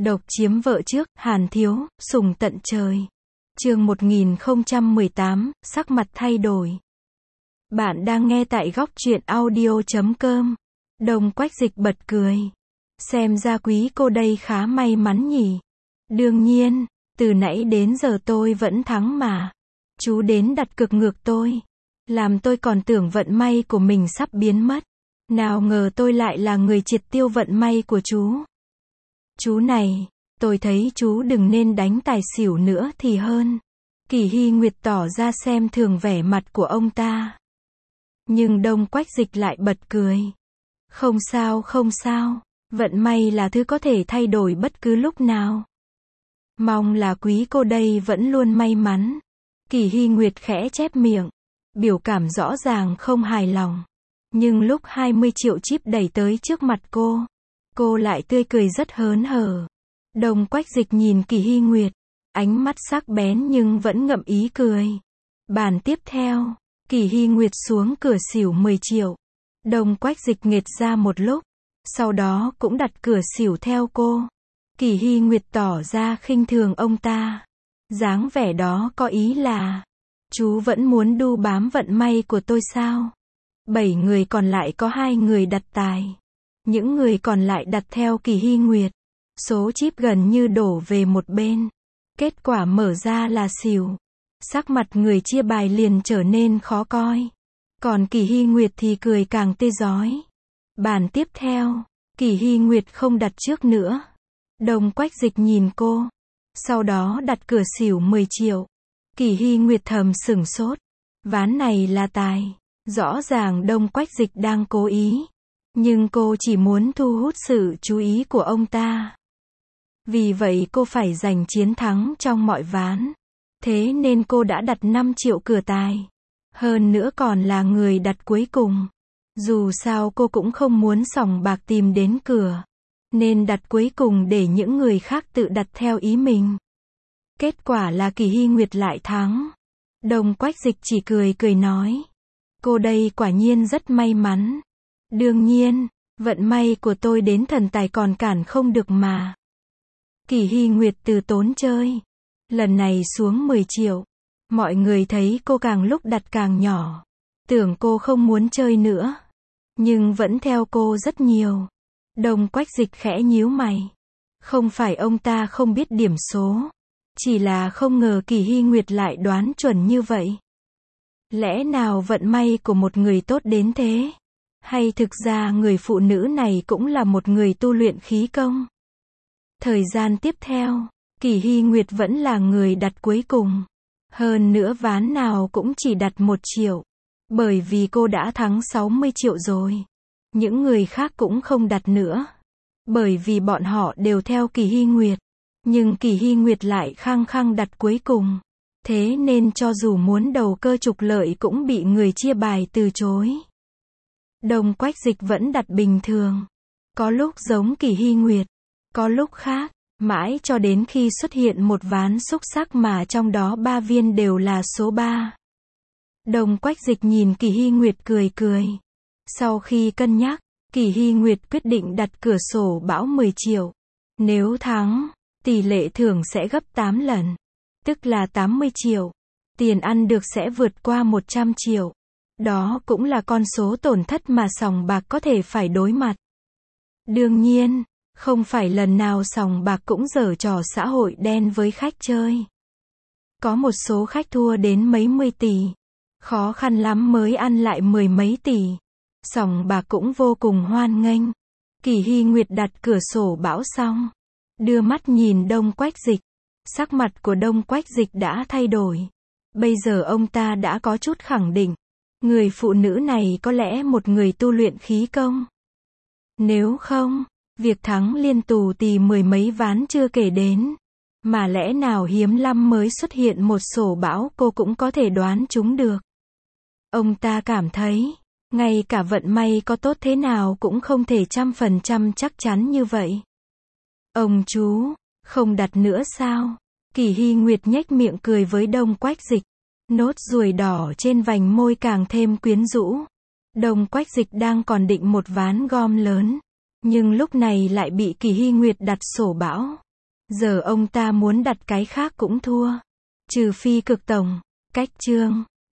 Độc chiếm vợ trước, Hàn Thiếu, sủng tận trời. Chương 1018, sắc mặt thay đổi. Bạn đang nghe tại góc truyện audio.com. Đồng Quách Dịch bật cười. Xem ra quý cô đây khá may mắn nhỉ. Đương nhiên, từ nãy đến giờ tôi vẫn thắng mà. Chú đến đặt cược ngược tôi. Làm tôi còn tưởng vận may của mình sắp biến mất. Nào ngờ tôi lại là người triệt tiêu vận may của chú. Chú này, tôi thấy chú đừng nên đánh tài xỉu nữa thì hơn. Kỳ Hy Nguyệt tỏ ra xem thường vẻ mặt của ông ta. Nhưng Đông Quách Dịch lại bật cười. Không sao không sao, vận may là thứ có thể thay đổi bất cứ lúc nào. Mong là quý cô đây vẫn luôn may mắn. Kỳ Hy Nguyệt khẽ chép miệng, biểu cảm rõ ràng không hài lòng. Nhưng lúc 20 triệu chip đẩy tới trước mặt cô lại tươi cười rất hớn hở. Đông Quách Dịch nhìn Kỳ Hy Nguyệt, ánh mắt sắc bén nhưng vẫn ngậm ý cười. Bàn tiếp theo, Kỳ Hy Nguyệt xuống cửa xỉu 10 triệu. Đông Quách Dịch nghệt ra một lúc, sau đó cũng đặt cửa xỉu theo cô. Kỳ Hy Nguyệt tỏ ra khinh thường ông ta. Dáng vẻ đó có ý là, chú vẫn muốn đu bám vận may của tôi sao? 7 người còn lại có 2 người đặt tài. Những người còn lại đặt theo Kỳ Hy Nguyệt. Số chip gần như đổ về một bên. Kết quả mở ra là xỉu. Sắc mặt người chia bài liền trở nên khó coi. Còn Kỳ Hy Nguyệt thì cười càng tê rói. Bàn tiếp theo, Kỳ Hy Nguyệt không đặt trước nữa. Đông Quách Dịch nhìn cô. Sau đó đặt cửa xỉu 10 triệu. Kỳ Hy Nguyệt thầm sửng sốt. Ván này là tài. Rõ ràng Đông Quách Dịch đang cố ý. Nhưng cô chỉ muốn thu hút sự chú ý của ông ta. Vì vậy cô phải giành chiến thắng trong mọi ván. Thế nên cô đã đặt 5 triệu cửa tài. Hơn nữa còn là người đặt cuối cùng. Dù sao cô cũng không muốn sòng bạc tìm đến cửa. Nên đặt cuối cùng để những người khác tự đặt theo ý mình. Kết quả là Kỳ Hy Nguyệt lại thắng. Đông Quách Dịch chỉ cười cười nói. Cô đây quả nhiên rất may mắn. Đương nhiên, vận may của tôi đến thần tài còn cản không được mà. Kỳ Hy Nguyệt từ tốn chơi. Lần này xuống 10 triệu. Mọi người thấy cô càng lúc đặt càng nhỏ. Tưởng cô không muốn chơi nữa. Nhưng vẫn theo cô rất nhiều. Đông Quách Dịch khẽ nhíu mày. Không phải ông ta không biết điểm số. Chỉ là không ngờ Kỳ Hy Nguyệt lại đoán chuẩn như vậy. Lẽ nào vận may của một người tốt đến thế? Hay thực ra người phụ nữ này cũng là một người tu luyện khí công? Thời gian tiếp theo, Kỳ Hy Nguyệt vẫn là người đặt cuối cùng. Hơn nữa ván nào cũng chỉ đặt 1 triệu. Bởi vì cô đã thắng 60 triệu rồi. Những người khác cũng không đặt nữa. Bởi vì bọn họ đều theo Kỳ Hy Nguyệt. Nhưng Kỳ Hy Nguyệt lại khăng khăng đặt cuối cùng. Thế nên cho dù muốn đầu cơ trục lợi cũng bị người chia bài từ chối. Đông Quách Dịch vẫn đặt bình thường. Có lúc giống Kỳ Hy Nguyệt. Có lúc khác. Mãi cho đến khi xuất hiện một ván xúc xắc mà trong đó 3 viên đều là số 3. Đông Quách Dịch nhìn Kỳ Hy Nguyệt cười cười. Sau khi cân nhắc, Kỳ Hy Nguyệt quyết định đặt cửa sổ bão 10 triệu. Nếu thắng, tỷ lệ thưởng sẽ gấp 8 lần. Tức là 80 triệu. Tiền ăn được sẽ vượt qua 100 triệu. Đó cũng là con số tổn thất mà sòng bạc có thể phải đối mặt. Đương nhiên, không phải lần nào sòng bạc cũng giở trò xã hội đen với khách chơi. Có một số khách thua đến mấy mươi tỷ. Khó khăn lắm mới ăn lại 10 mấy tỷ. Sòng bạc cũng vô cùng hoan nghênh. Kỳ Hy Nguyệt đặt cửa sổ bão xong. Đưa mắt nhìn Đông Quách Dịch. Sắc mặt của Đông Quách Dịch đã thay đổi. Bây giờ ông ta đã có chút khẳng định. Người phụ nữ này có lẽ một người tu luyện khí công. Nếu không, việc thắng liên tù tì 10 mấy ván chưa kể đến. Mà lẽ nào hiếm lắm mới xuất hiện một sổ bão cô cũng có thể đoán chúng được. Ông ta cảm thấy, ngay cả vận may có tốt thế nào cũng không thể 100% chắc chắn như vậy. Ông chú, không đặt nữa sao? Kỳ Hy Nguyệt nhếch miệng cười với Đông Quách Dịch. Nốt ruồi đỏ trên vành môi càng thêm quyến rũ. Đông Quách Dịch đang còn định một ván gom lớn. Nhưng lúc này lại bị Kỳ Hy Nguyệt đặt sổ bão. Giờ ông ta muốn đặt cái khác cũng thua. Trừ phi cực tổng. Cách chương